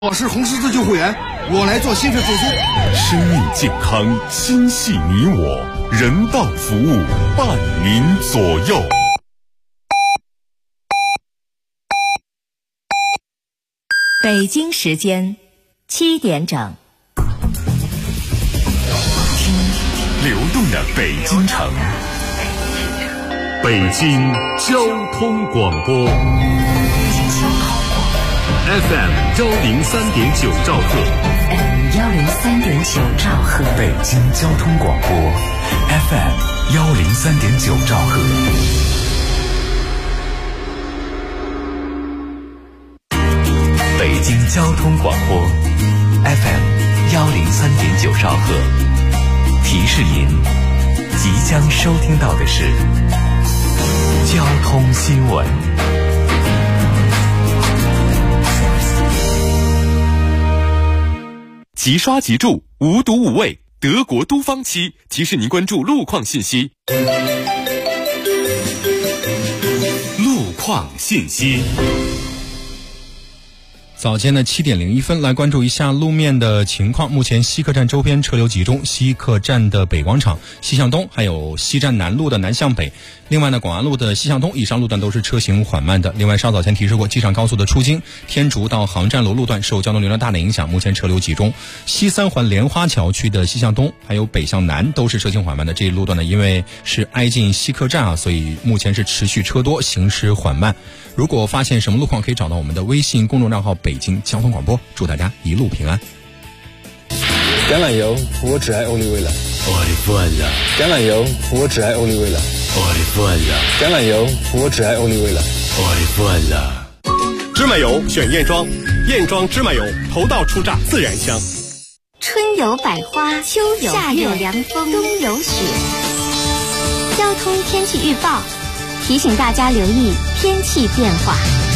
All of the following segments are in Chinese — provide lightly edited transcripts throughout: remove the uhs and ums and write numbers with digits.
我是红十字救护员，我来做心肺复苏。 生命健康，心系你我，人道服务伴您左右。 北京时间7点整， 听流动的北京城，北京交通广播。FM 103.9兆赫 FM 103.9兆赫， 北京交通广播 FM 103.9兆赫。北京交通广播 FM 103.9兆赫，提示您即将收听到的是交通新闻。即刷即住，无毒无畏，德国都方漆提示您关注路况信息。路况信息。 早间的7点01分，来关注一下路面的情况。目前西客站周边车流集中，西客站的北广场西向东，还有西站南路的南向北。另外呢，广安路的西向东以上路段都是车行缓慢的。另外，稍早前提示过，机场高速的出京天竺到航站楼路段受交通流量大的影响，目前车流集中。西三环莲花桥区的西向东还有北向南都是车行缓慢的。这一路段呢，因为是挨近西客站所以目前是持续车多，行驶缓慢。如果发现什么路况，可以找到我们的微信公众账号北京交通广播。祝大家一路平安。 橄榄油，我只爱欧丽味了。 我的父了。 橄榄油，我只爱欧丽味了。 我的父了。 橄榄油，我只爱欧丽味了。 我的父了。 芝麻油选燕庄，燕庄芝麻油头道出榨，自然香。 春有百花，秋有夏有凉风，冬有雪。交通天气预报提醒大家留意天气变化。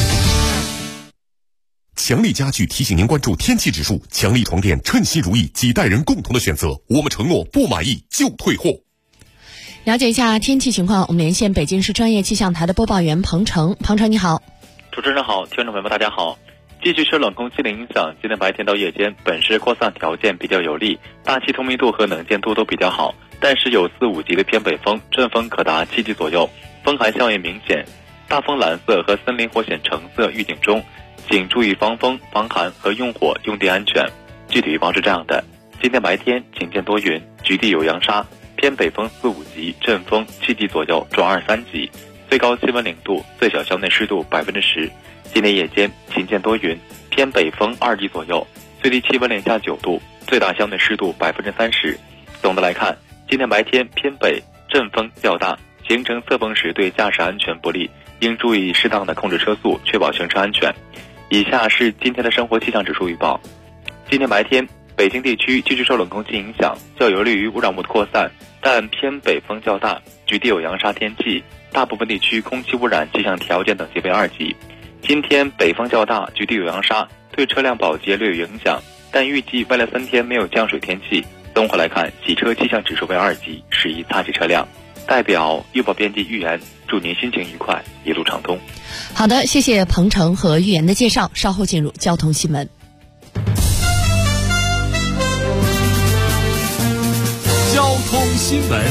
强力家具提醒您关注天气指数，强力床垫称心如意，几代人共同的选择，我们承诺不满意就退货。 了解一下天气情况，我们连线北京市专业气象台的播报员彭程。彭程你好。 主持人好，听众朋友们大家好。继续受冷空气的影响，今天白天到夜间本市扩散条件比较有利，大气透明度和能见度都比较好，但是有4、5级的偏北风，阵风可达7级左右，风寒效应明显，大风蓝色和森林火险橙色预警中，请注意防风、防寒和用火用电安全。具体预报是这样的：今天白天晴间多云，局地有扬沙，偏北风4、5级，阵风7级左右转2、3级，最高气温0度，最小校内湿度10%。今天夜间晴间多云，偏北风2级左右，最低气温零下9度，最大校内湿度30%。总的来看，今天白天偏北，阵风较大，形成侧风时对驾驶安全不利，应注意适当的控制车速，确保行车安全。以下是今天的生活气象指数预报。今天白天，北京地区继续受冷空气影响，较有利于污染物的扩散，但偏北风较大，局地有扬沙天气，大部分地区空气污染气象条件等级为2级。今天北风较大，局地有扬沙，对车辆保洁略有影响，但预计未来3天没有降水天气。综合来看，洗车气象指数为2级，适宜擦洗车辆。代表预报编辑预言，祝您心情愉快，一路畅通。 好的，谢谢彭程和预言的介绍，稍后进入交通新闻。 交通新闻。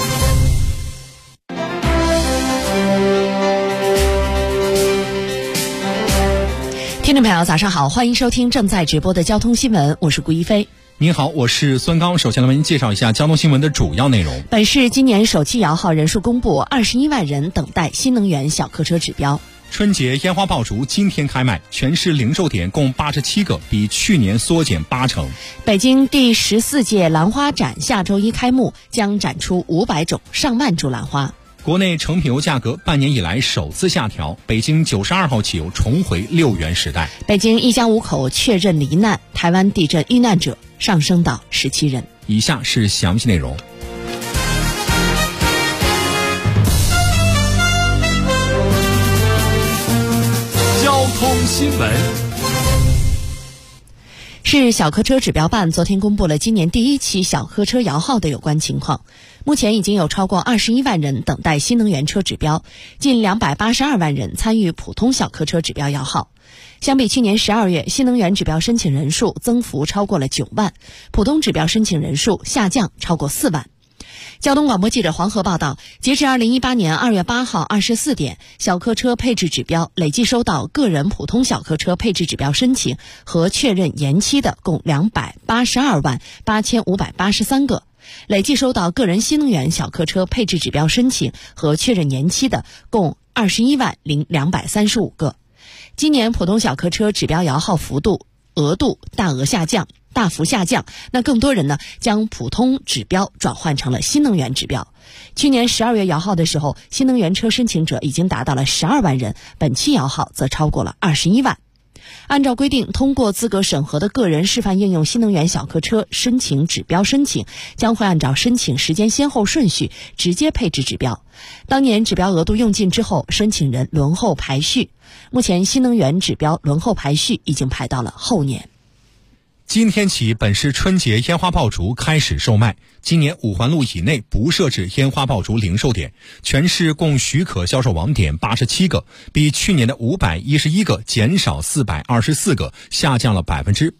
听众朋友早上好，欢迎收听正在直播的交通新闻，我是顾一飞。 您好，我是孙刚。首先来为您介绍一下交通新闻的主要内容。 本市今年首期摇号人数公布，21万人等待新能源小客车指标。 春节烟花爆竹今天开卖，全市零售点共87个，比去年缩减80%。 北京第14届兰花展下周一开幕，将展出500种上万株兰花。 国内成品油价格半年以来首次下调，北京92号汽油重回6元时代。 北京一家5口确认罹难，台湾地震遇难者上升到17人。 以下是详细内容。 交通新闻。 市小客车指标办昨天公布了今年第一期小客车摇号的有关情况。目前已经有超过21万人等待新能源车指标，近282万人参与普通小客车指标摇号。相比去年12月，新能源指标申请人数增幅超过了9万，普通指标申请人数下降超过4万。交通广播记者黄河报道，截至2018年2月8号24点，小客车配置指标累计收到个人普通小客车配置指标申请和确认延期的共282万8583个，累计收到个人新能源小客车配置指标申请和确认延期的共21万0235个。今年普通小客车指标摇号额度大幅下降，那更多人呢将普通指标转换成了新能源指标。去年12月摇号的时候，新能源车申请者已经达到了12万人，本期摇号则超过了21万。按照规定，通过资格审核的个人示范应用新能源小客车申请指标申请，将会按照申请时间先后顺序直接配置指标。当年指标额度用尽之后，申请人轮候排序，目前新能源指标轮候排序已经排到了后年。 今天起，本市春节烟花爆竹开始售卖。今年5环路以内不设置烟花爆竹零售点，全市共许可销售网点87个，比去年的511个减少424个，下降了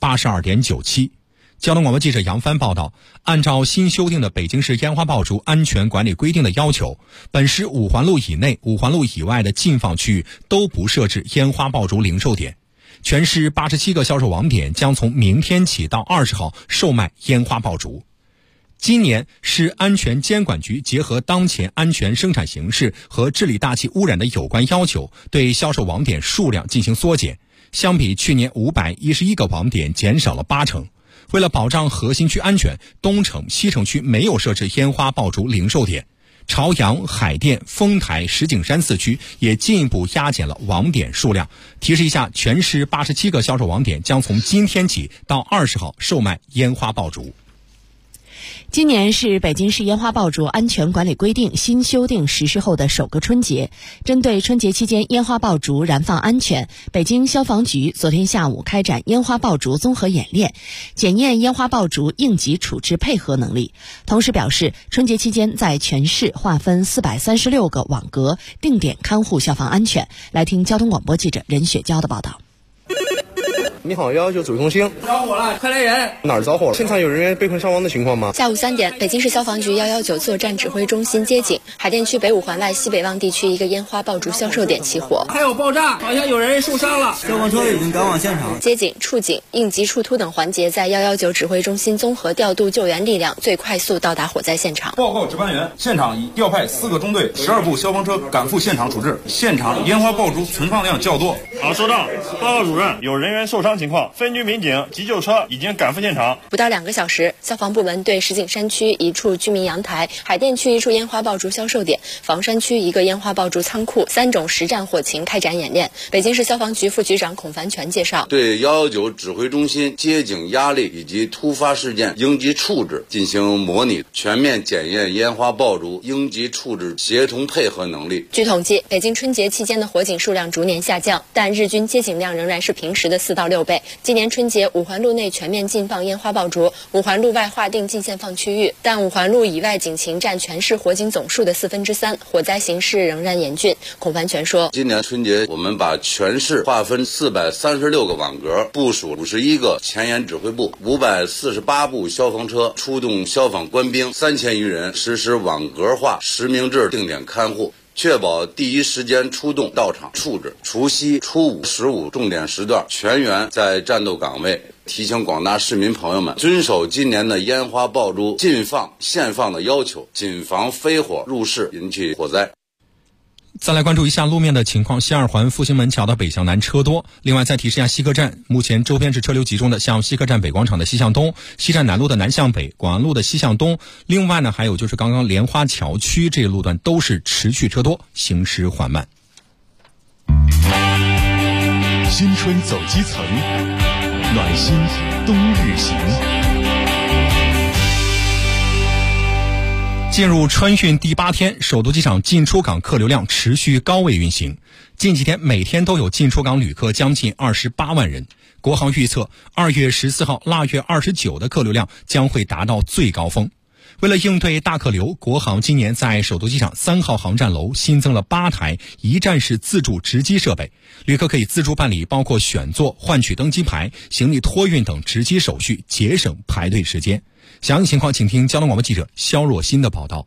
82.97%。交通广播记者杨帆报道，按照新修订的北京市烟花爆竹安全管理规定的要求，本市5环路以内、5环路以外的禁放区域都不设置烟花爆竹零售点。全市87个销售网点将从明天起到20号售卖烟花爆竹。今年，市安全监管局结合当前安全生产形势和治理大气污染的有关要求，对销售网点数量进行缩减，相比去年511个网点减少了80%。为了保障核心区安全，东城、西城区没有设置烟花爆竹零售点。朝阳、海淀、丰台、石景山4区也进一步压减了网点数量。提示一下，全市87个销售网点将从今天起到20号售卖烟花爆竹。 今年是北京市烟花爆竹安全管理规定新修订实施后的首个春节。针对春节期间烟花爆竹燃放安全，北京消防局昨天下午开展烟花爆竹综合演练，检验烟花爆竹应急处置配合能力。同时表示，春节期间在全市划分436个网格，定点看护消防安全。来听交通广播记者任雪娇的报道。 你好，119指挥中心，着火了，快来人！哪儿着火了？现场有人员被困伤亡的情况吗？ 下午3点，北京市消防局119作战指挥中心接警，海淀区北5环外西北旺地区一个烟花爆竹销售点起火， 还有爆炸，好像有人受伤了。 消防车已经赶往现场。 接警、处警、应急处突等环节在119指挥中心综合调度救援力量，最快速到达火灾现场。 报告值班员，现场已调派4个中队、12部消防车赶赴现场处置。现场烟花爆竹存放量较多。 好，收到。报告主任，有人员受伤情况，分局民警、急救车已经赶赴现场。 不到2个小时，消防部门对石景山区一处居民阳台、海淀区一处烟花爆竹销售点、房山区一个烟花爆竹仓库3种实战火情开展演练。北京市消防局副局长孔凡全介绍， 对119指挥中心接警压力以及突发事件应急处置进行模拟，全面检验烟花爆竹应急处置协同配合能力。 据统计，北京春节期间的火警数量逐年下降，但日均接警量仍然是平时的4到6倍。今年春节5环路内全面禁放烟花爆竹，5环路外划定禁限放区域，但5环路以外警情占全市火警总数的3/4，火灾形势仍然严峻。孔凡全说， 今年春节我们把全市划分436个网格，部署51个前沿指挥部，548部消防车，出动消防官兵3000余人，实施网格化实名制定点看护，确保第一时间出动到场处置。除夕、初五、15重点时段全员在战斗岗位。提醒广大市民朋友们遵守今年的烟花爆竹禁放限放的要求，谨防飞火入市引起火灾。 再来关注一下路面的情况，西2环复兴门桥的北向南车多。另外再提示一下西客站，目前周边是车流集中的，像西客站北广场的西向东、西站南路的南向北、广安路的西向东。另外呢，还有就是刚刚莲花桥区这个路段都是持续车多，行驶缓慢。 新春走基层，暖心冬日行。 进入春运第8天，首都机场进出港客流量持续高位运行。近几天每天都有进出港旅客将近28万人， 国航预测2月14号腊月29的客流量将会达到最高峰。为了应对大客流，国航今年在首都机场3号航站楼新增了8台一站式自助值机设备，旅客可以自助办理包括选座、换取登机牌、行李托运等值机手续，节省排队时间。详细情况请听交通广播记者肖若欣的报道。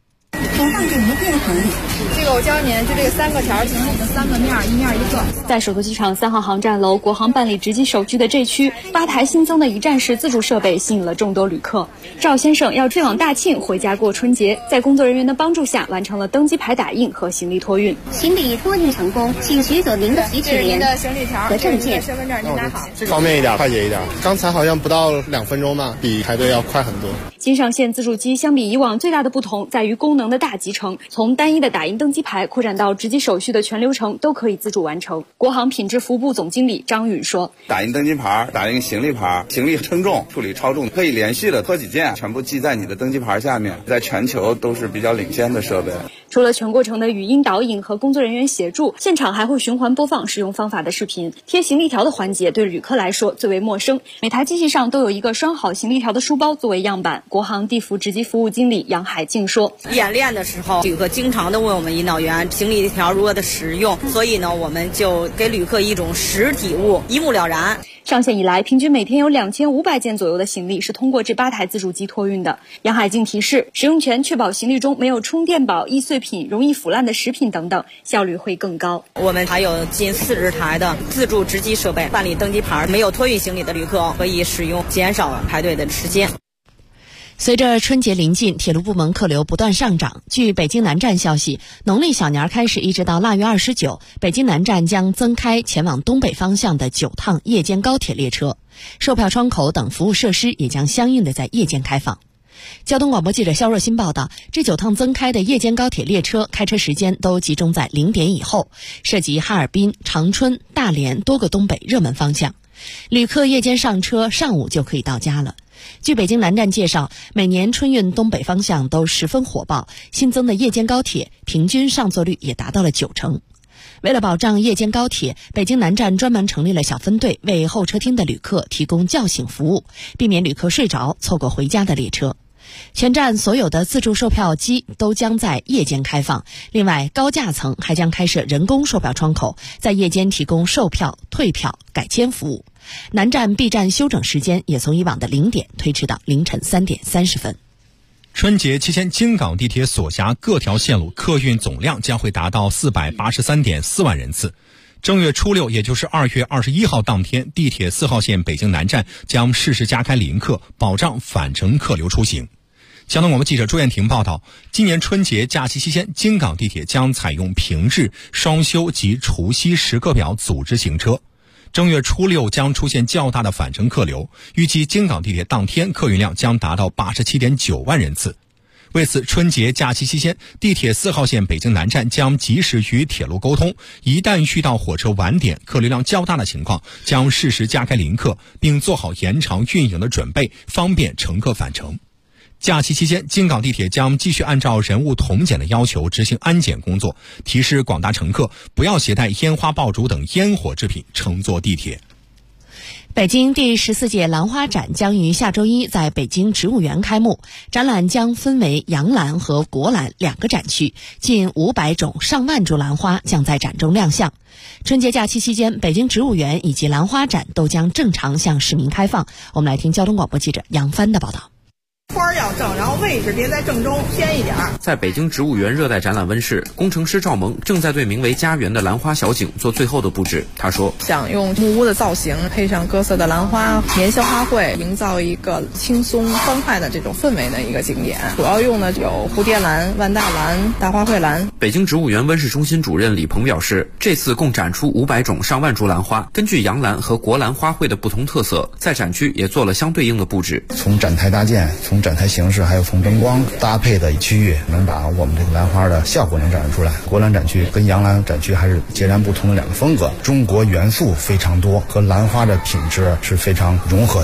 这个我教你，就这个3个条，行李的3个面，一面一个。 在首都机场3号航站楼，国航办理值机手续的这区，8台新增的一站式自助设备吸引了众多旅客。赵先生要飞往大庆回家过春节，在工作人员的帮助下，完成了登机牌打印和行李托运。 行李托运成功，请许可您的提取联的行李条和证件。 身份证您拿好。 这个方便一点，快捷一点。刚才好像不到2分钟吧，比排队要快很多。 新上线自助机相比以往最大的不同在于功能的大集成，从单一的打印登机牌扩展到值机手续的全流程都可以自主完成。国航品质服务部总经理张允说： 打印登机牌、打印行李牌、行李称重、处理超重，可以连续的拖几件，全部记在你的登机牌下面，在全球都是比较领先的设备。 除了全过程的语音导引和工作人员协助，现场还会循环播放使用方法的视频。贴行李条的环节对旅客来说最为陌生，每台机器上都有一个拴好行李条的书包作为样板。国航地服值机服务经理杨海静说： 演练的时候，旅客经常的问我们引导员行李条如何的使用，所以呢，我们就给旅客一种实体物，一目了然。 上线以来，平均每天有2500件左右的行李是通过这8台自助机托运的。杨海静提示，使用权确保行李中没有充电宝、易碎品、容易腐烂的食品等等，效率会更高。 我们还有近40台的自助值机设备，办理登机牌没有托运行李的旅客可以使用，减少排队的时间。 随着春节临近，铁路部门客流不断上涨。据北京南站消息，农历小年开始一直到腊月29，北京南站将增开前往东北方向的9趟夜间高铁列车，售票窗口等服务设施也将相应的在夜间开放。交通广播记者肖若欣报道，这9趟增开的夜间高铁列车开车时间都集中在0点以后，涉及哈尔滨、长春、大连多个东北热门方向。旅客夜间上车，上午就可以到家了。据北京南站介绍，每年春运东北方向都十分火爆，新增的夜间高铁平均上座率也达到了90%。为了保障夜间高铁，北京南站专门成立了小分队，为候车厅的旅客提供叫醒服务，避免旅客睡着错过回家的列车。全站所有的自助售票机都将在夜间开放，另外高架层还将开设人工售票窗口，在夜间提供售票、退票、改签服务。南站 B 站休整时间也从以往的0点推迟到凌晨3点30分。 春节期间，京港地铁所辖各条线路客运总量将会达到483.4万人次。正月初6，也就是2月21号当天，地铁4号线北京南站将适时加开临客，保障返程客流出行。交通广播记者朱艳婷报道，今年春节假期期间，京港地铁将采用平日、双休及除夕时刻表组织行车。正月初6将出现较大的返程客流，预计京港地铁当天客运量将达到87.9万人次。为此，春节假期期间，地铁4号线北京南站将及时与铁路沟通，一旦遇到火车晚点、客流量较大的情况，将适时加开临客，并做好延长运营的准备，方便乘客返程。假期期间，京港地铁将继续按照人物统检的要求执行安检工作，提示广大乘客不要携带烟花爆竹等烟火制品乘坐地铁。 北京第14届兰花展将于下周一在北京植物园开幕，展览将分为洋兰和国兰2个展区，近500种上万株兰花将在展中亮相。春节假期期间，北京植物园以及兰花展都将正常向市民开放。我们来听交通广播记者杨帆的报道。 花要正，然后位置别在正中，偏一点。 在北京植物园热带展览温室，工程师赵萌正在对名为家园的兰花小景做最后的布置。他说， 想用木屋的造型配上各色的兰花、年宵花卉，营造一个轻松欢快的这种氛围的一个景点。主要用的有蝴蝶兰、万大兰、大花卉兰。 北京植物园温室中心主任李鹏表示，这次共展出500种上万株兰花，根据洋兰和国兰花卉的不同特色，在展区也做了相对应的布置。 从展台搭建，从展台形式，还有从灯光搭配的区域，能把我们这个兰花的效果能展示出来。国兰展区跟洋兰展区还是截然不同的2个风格，中国元素非常多，和兰花的品质是非常融合的。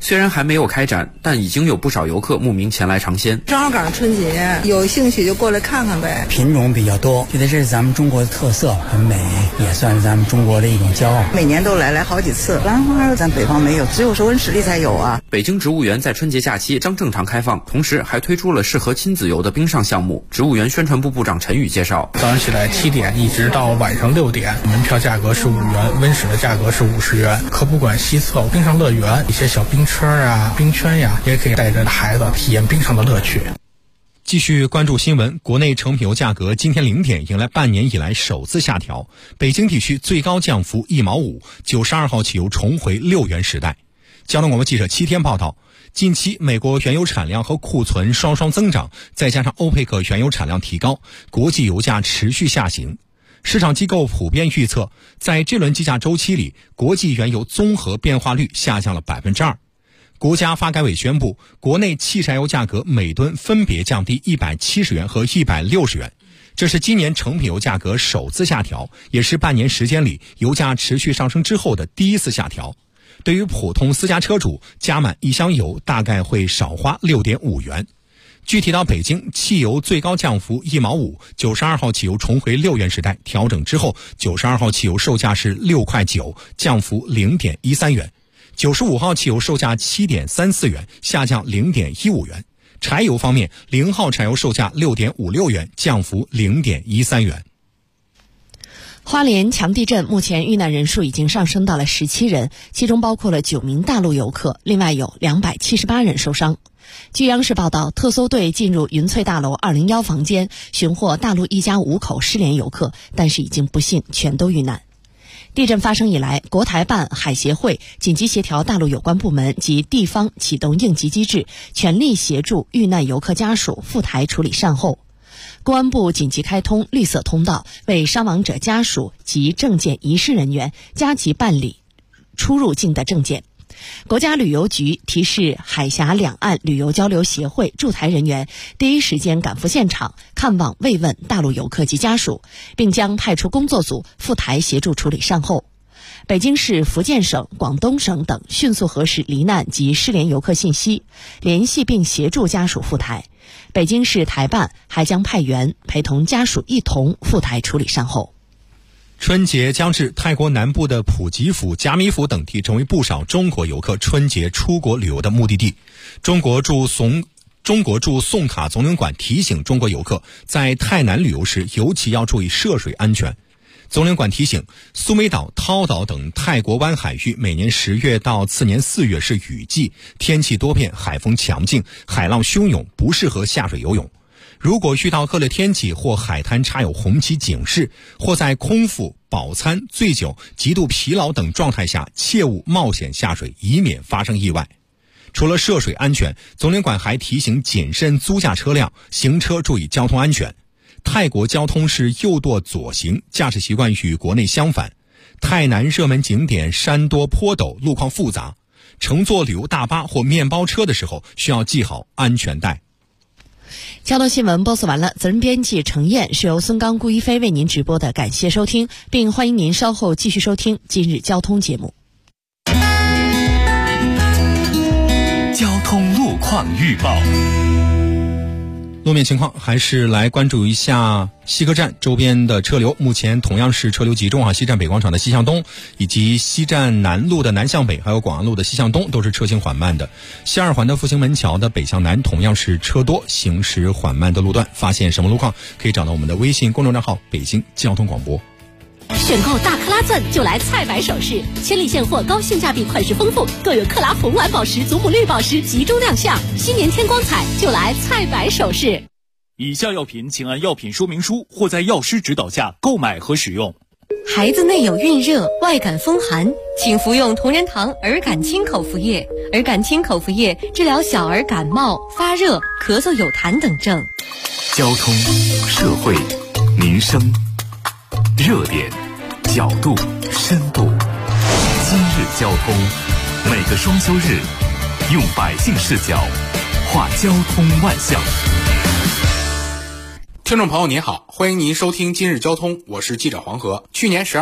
虽然还没有开展，但已经有不少游客慕名前来尝鲜。 正好赶上春节，有兴趣就过来看看呗。 品种比较多，觉得这是咱们中国的特色，很美，也算是咱们中国的一种骄傲。 每年都来好几次。兰花咱北方没有，只有首温室里才有啊。 北京植物园在春节假期将正常开放，同时还推出了适合亲子游的冰上项目。植物园宣传部部长陈宇介绍， 早上起来7点一直到晚上6点，门票价格是5元，温室的价格是50元。科普馆西侧冰上乐园，一些小冰车啊、冰圈呀，也可以带着孩子体验冰上的乐趣。 继续关注新闻，国内成品油价格今天0点迎来半年以来首次下调，北京地区最高降幅1毛5，92号汽油重回6元时代。交通广播记者7天报道，近期美国原油产量和库存双双增长，再加上欧佩克原油产量提高，国际油价持续下行。市场机构普遍预测，在这轮计价周期里，国际原油综合变化率下降了2%。国家发改委宣布，国内汽柴油价格每吨分别降低170元和160元，这是今年成品油价格首次下调，也是半年时间里油价持续上升之后的第一次下调。对于普通私家车主，加满1箱油大概会少花6.5元。具体到北京，汽油最高降幅1毛5，92号汽油重回6元时代，调整之后92号汽油售价是6块9，降幅0.13元。95号汽油售价7.34元，下降0.15元。柴油方面，0号柴油售价6.56元，降幅0.13元。 花莲强地震目前遇难人数已经上升到了17人，其中包括了9名大陆游客，另外有278人受伤。据央视报道，特搜队进入云翠大楼201房间，寻获大陆一家5口失联游客，但是已经不幸全都遇难。地震发生以来，国台办、海协会紧急协调大陆有关部门及地方启动应急机制，全力协助遇难游客家属赴台处理善后。公安部紧急开通绿色通道，为伤亡者家属及证件遗失人员加急办理出入境的证件。国家旅游局提示海峡两岸旅游交流协会驻台人员第一时间赶赴现场看望慰问大陆游客及家属，并将派出工作组赴台协助处理善后。北京市、福建省、广东省等迅速核实罹难及失联游客信息，联系并协助家属赴台。北京市台办还将派员陪同家属一同赴台处理善后。 春节将至，泰国南部的普吉府、甲米府等地成为不少中国游客春节出国旅游的目的地。中国驻宋卡总领馆提醒中国游客，在泰南旅游时尤其要注意涉水安全。总领馆提醒，苏梅岛、涛岛等泰国湾海域每年10月到次年4月是雨季，天气多变，海风强劲，海浪汹涌，不适合下水游泳。如果遇到恶劣天气或海滩插有红旗警示，或在空腹、饱餐、醉酒、极度疲劳等状态下，切勿冒险下水，以免发生意外。除了涉水安全，总领馆还提醒谨慎租驾车辆，行车注意交通安全。泰国交通是右舵左行，驾驶习惯与国内相反。泰南热门景点山多坡陡，路况复杂，乘坐旅游大巴或面包车的时候需要系好安全带。 交通新闻播送完了，责任编辑程燕，是由孙刚、顾一飞为您直播的，感谢收听，并欢迎您稍后继续收听今日交通节目。 交通路况预报。 路面情况还是来关注一下西客站周边的车流，目前同样是车流集中西站北广场的西向东，以及西站南路的南向北，还有广安路的西向东都是车行缓慢的。西二环的复兴门桥的北向南同样是车多，行驶缓慢的路段。发现什么路况可以找到我们的微信公众账号北京交通广播。 选购大克拉钻就来菜百首饰，千里现货，高性价比，款式丰富，更有克拉红蓝宝石、祖母绿宝石集中亮相。新年添光彩，就来菜百首饰。 以下药品请按药品说明书或在药师指导下购买和使用。 孩子内有孕热、外感风寒，请服用同仁堂儿感清口服液。儿感清口服液治疗小儿感冒、发热、咳嗽有痰等症。 交通、社会、民生，热点、角度、深度。今日交通，每个双休日，用百姓视角画交通万象。 听众朋友您好，欢迎您收听今日交通，我是记者黄河。去年12月，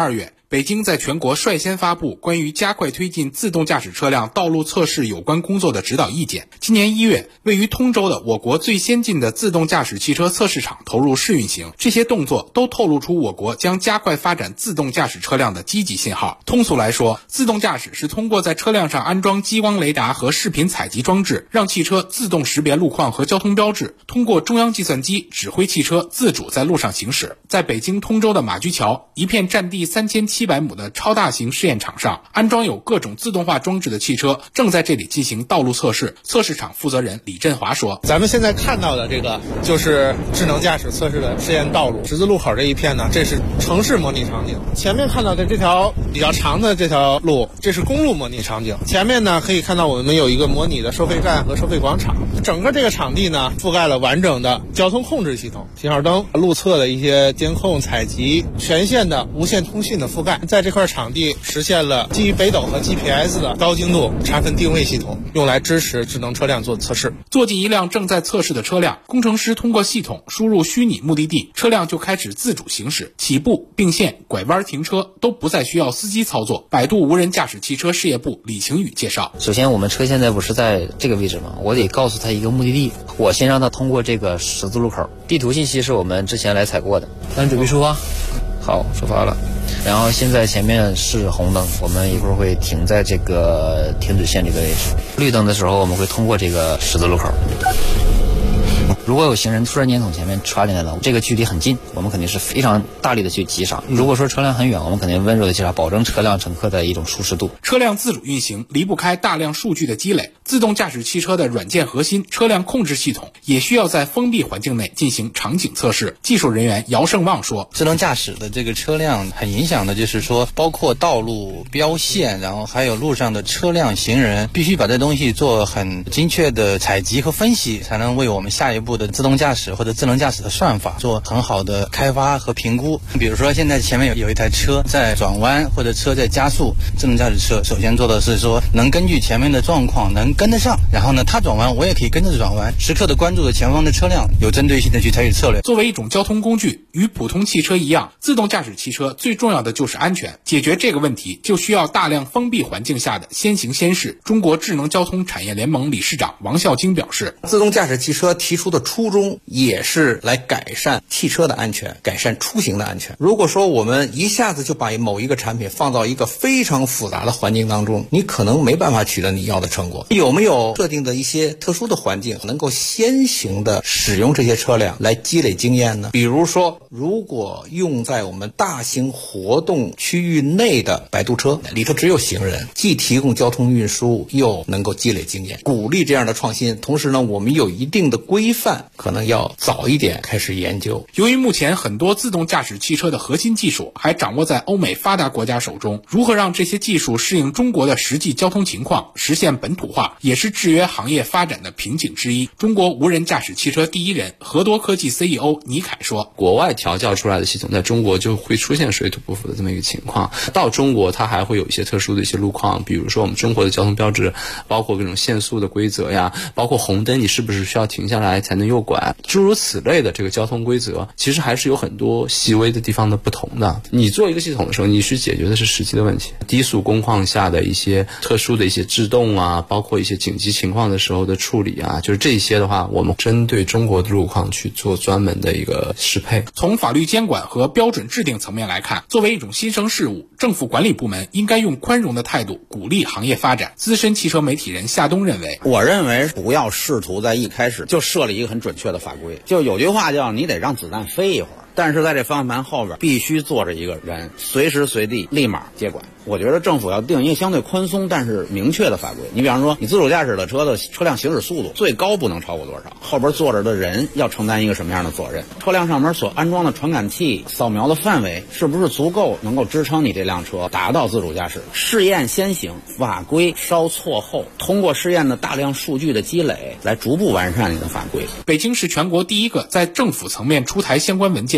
北京在全国率先发布关于加快推进自动驾驶车辆道路测试有关工作的指导意见。今年1月，位于通州的我国最先进的自动驾驶汽车测试场投入试运行，这些动作都透露出我国将加快发展自动驾驶车辆的积极信号。通俗来说，自动驾驶是通过在车辆上安装激光雷达和视频采集装置，让汽车自动识别路况和交通标志，通过中央计算机指挥汽车自主在路上行驶。在北京通州的马驹桥，一片占地3700亩的超大型试验场上，安装有各种自动化装置的汽车正在这里进行道路测试。测试场负责人李振华说：“ 咱们现在看到的这个就是智能驾驶测试的试验道路，十字路口这一片呢，这是城市模拟场景。前面看到的这条比较长的这条路，这是公路模拟场景。前面呢可以看到我们有一个模拟的收费站和收费广场。整个这个场地呢覆盖了完整的交通控制系统，信号灯、路侧的一些监控采集，全线的无线通讯的覆盖。在这块场地实现了基于北斗和 GPS 的高精度查分定位系统，用来支持智能车辆做测试。 坐进一辆正在测试的车辆，工程师通过系统输入虚拟目的地，车辆就开始自主行驶，起步、并线、拐弯、停车都不再需要司机操作。百度无人驾驶汽车事业部李晴宇介绍： 首先我们车现在不是在这个位置吗？我得告诉他一个目的地，我先让他通过这个十字路口，地图信息是我们之前来采过的。咱准备出发。好，出发了。然后现在前面是红灯，我们一会儿会停在这个停止线这个位置。绿灯的时候我们会通过这个十字路口。如果有行人突然间从前面插进来了，这个距离很近，我们肯定是非常大力的去急刹。如果说车辆很远，我们肯定温柔的急刹，保证车辆乘客的一种舒适度。 车辆自主运行离不开大量数据的积累，自动驾驶汽车的软件核心车辆控制系统也需要在封闭环境内进行场景测试。技术人员姚胜旺说： 智能驾驶的这个车辆很影响的就是说，包括道路标线，然后还有路上的车辆行人，必须把这东西做很精确的采集和分析，才能为我们下一步的自动驾驶或者智能驾驶的算法做很好的开发和评估。比如说现在前面有一台车在转弯或者车在加速，智能驾驶车首先做的是说能根据前面的状况能跟得上，然后呢它转弯我也可以跟着转弯，时刻的关注着前方的车辆，有针对性的去采取策略。 作为一种交通工具，与普通汽车一样，自动驾驶汽车最重要的就是安全。解决这个问题就需要大量封闭环境下的先行先试。中国智能交通产业联盟理事长王孝京表示， 自动驾驶汽车提出的初衷也是来改善汽车的安全，改善出行的安全。如果说我们一下子就把某一个产品放到一个非常复杂的环境当中，你可能没办法取得你要的成果。有没有设定的一些特殊的环境，能够先行的使用这些车辆来积累经验呢？比如说，如果用在我们大型活动区域内的摆渡车，里头只有行人，既提供交通运输，又能够积累经验，鼓励这样的创新。同时呢，我们有一定的规范，可能要早一点开始研究。 由于目前很多自动驾驶汽车的核心技术还掌握在欧美发达国家手中，如何让这些技术适应中国的实际交通情况，实现本土化，也是制约行业发展的瓶颈之一。中国无人驾驶汽车第一人和多科技 CEO 倪凯说： 国外调教出来的系统在中国就会出现水土不服的这么一个情况，到中国它还会有一些特殊的一些路况，比如说我们中国的交通标志，包括各种限速的规则呀，包括红灯你是不是需要停下来才能右拐，诸如此类的这个交通规则，其实还是有很多细微的地方的不同的。你做一个系统的时候，你去解决的是实际的问题，低速工况下的一些特殊的一些制动啊，包括一些紧急情况的时候的处理啊，就是这些的话，我们针对中国的路况去做专门的一个适配。 从法律监管和标准制定层面来看，作为一种新生事物，政府管理部门应该用宽容的态度鼓励行业发展。资深汽车媒体人夏东认为， 我认为不要试图在一开始就设立一个很准确的法规，就有句话叫你得让子弹飞一会儿，但是在这方向盘后边必须坐着一个人，随时随地立马接管。我觉得政府要定一个相对宽松但是明确的法规。你比方说，你自主驾驶的车的车辆行驶速度最高不能超过多少，后边坐着的人要承担一个什么样的责任，车辆上面所安装的传感器扫描的范围是不是足够能够支撑你这辆车达到自主驾驶。试验先行，法规稍错后，通过试验的大量数据的积累来逐步完善你的法规。 北京是全国第一个在政府层面出台相关文件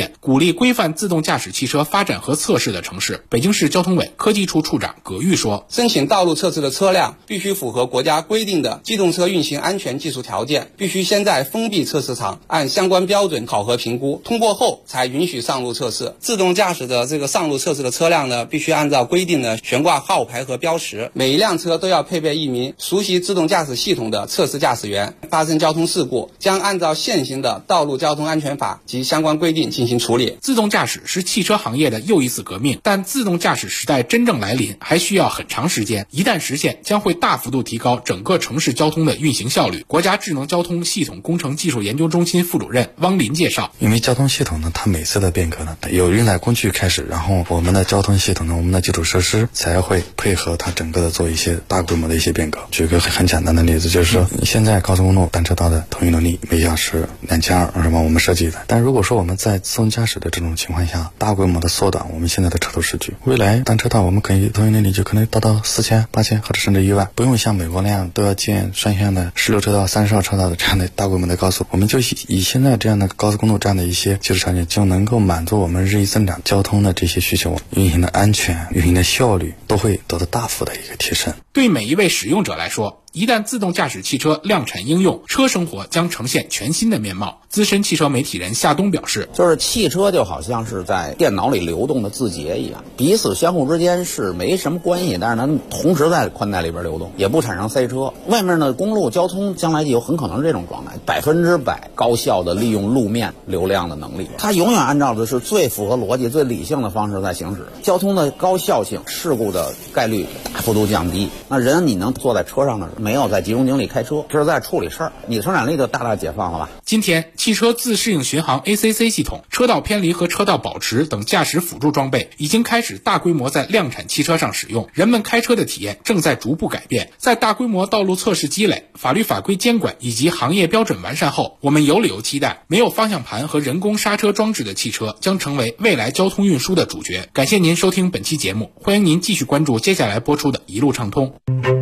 荐，鼓励规范自动驾驶汽车发展和测试的城市。北京市交通委科技处处长葛玉说， 申请道路测试的车辆必须符合国家规定的机动车运行安全技术条件，必须先在封闭测试场按相关标准考核评估，通过后才允许上路测试。自动驾驶的这个上路测试的车辆呢，必须按照规定的悬挂号牌和标识，每一辆车都要配备一名熟悉自动驾驶系统的测试驾驶员。发生交通事故将按照现行的道路交通安全法及相关规定进行处理。 自动驾驶是汽车行业的又一次革命，但自动驾驶时代真正来临还需要很长时间，一旦实现将会大幅度提高整个城市交通的运行效率。国家智能交通系统工程技术研究中心副主任汪林介绍， 因为交通系统呢，它每次的变革呢，由运载工具开始，然后我们的交通系统呢，我们的基础设施才会配合它整个的做一些大规模的一些变革。举个很简单的例子，就是说现在高速公路单车道的通行能力每小时2200是吧？我们设计的，但如果说我们在自动驾驶的这种情况下，大规模的缩短我们现在的车头数据，未来单车道我们可以通行能力就可能达到4000、8000或者甚至1万，不用像美国那样都要建双向的16车道、30号车道的这样的大规模的高速，我们就以现在这样的高速公路这样的一些技术条件，就能够满足我们日益增长交通的这些需求，运行的安全、运行的效率都会得到大幅的一个提升。 对每一位使用者来说，一旦自动驾驶汽车量产应用，车生活将呈现全新的面貌。资深汽车媒体人夏东表示， 就是汽车就好像是在电脑里流动的字节一样，彼此相互之间是没什么关系，但是它同时在宽带里边流动，也不产生塞车。外面的公路交通将来就有很可能是这种状态，100%高效的利用路面流量的能力，它永远按照的是最符合逻辑、最理性的方式在行驶，交通的高效性、事故的概率大幅度降低。那人你能坐在车上的，没有在集中精力开车，这是在处理事儿，你的生产力就大大解放了吧。 今天，汽车自适应巡航 ACC 系统、车道偏离和车道保持等驾驶辅助装备已经开始大规模在量产汽车上使用，人们开车的体验正在逐步改变。在大规模道路测试积累、法律法规监管以及行业标准完善后，我们有理由期待没有方向盘和人工刹车装置的汽车将成为未来交通运输的主角。感谢您收听本期节目，欢迎您继续关注接下来播出的一路畅通。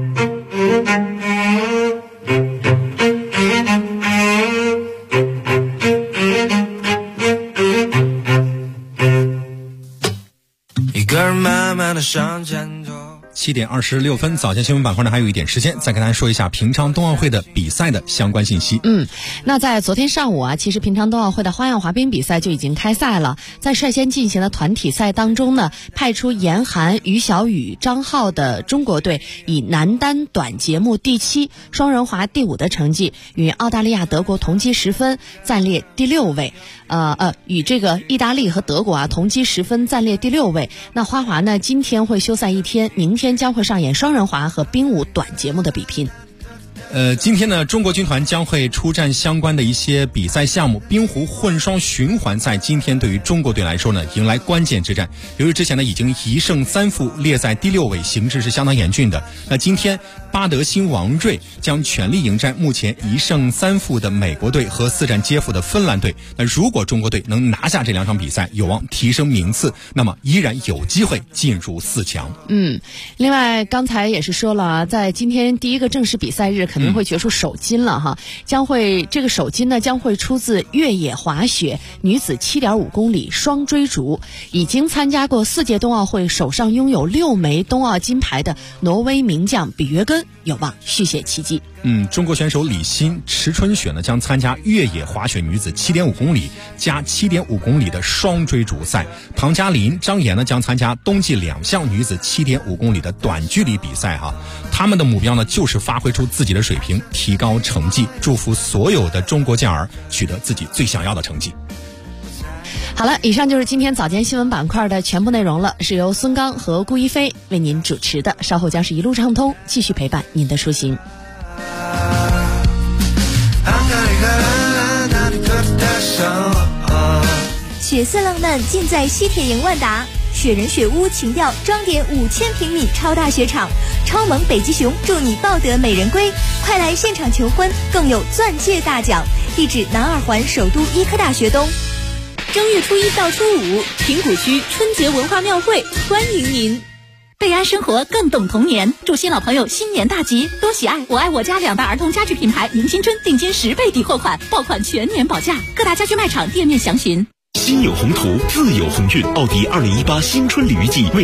7点26分，早间新闻板块呢还有一点时间，再跟大家说一下平昌冬奥会的比赛的相关信息。 那在昨天上午其实平昌冬奥会的花样滑冰比赛就已经开赛了。在率先进行的团体赛当中呢，派出严寒、于小雨、张浩的中国队以男单短节目第7、双人滑第5的成绩，与澳大利亚、德国同积10分，暂列第6位。与这个意大利和德国同积10分，暂列第6位。那花滑呢，今天会休赛1天，明天将会上演双人滑和冰舞短节目的比拼。 今天呢，中国军团将会出战相关的一些比赛项目。冰壶混双循环赛今天对于中国队来说呢，迎来关键之战。由于之前呢已经1胜3负，列在第6位，形势是相当严峻的。那今天巴德新王睿将全力迎战目前1胜3负的美国队和4战皆负的芬兰队。那如果中国队能拿下这2场比赛，有望提升名次，那么依然有机会进入4强。 另外刚才也是说了，在今天第一个正式比赛日肯定会决出首金了哈，这个首金呢将会出自越野滑雪女子7.5公里双追逐。已经参加过4届冬奥会，手上拥有6枚冬奥金牌的挪威名将比约根有望续写奇迹。 中国选手李欣、池春雪呢将参加越野滑雪女子7.5公里加7.5公里的双追逐赛。唐嘉林、张岩呢将参加冬季2项女子7.5公里的短距离比赛哈。他们的目标呢就是发挥出自己的水平，提高成绩。祝福所有的中国健儿取得自己最想要的成绩。 好了，以上就是今天早间新闻板块的全部内容了，是由孙刚和顾一飞为您主持的，稍后将是一路畅通，继续陪伴您的出行。 血色浪漫尽在西铁营万达，雪人雪屋情调装点5000平米超大雪场，超萌北极熊祝你抱得美人归，快来现场求婚，更有钻戒大奖。地址南二环首都医科大学东。 正月初1到初5，平谷区春节文化庙会欢迎您。贝安生活更懂童年，祝新老朋友新年大吉，多喜爱我爱我家2大儿童家具品牌迎新春定金10倍抵货款，爆款全年保价，各大家居卖场店面详询。 心有宏图，自有鸿运。奥迪2018新春鲤鱼季为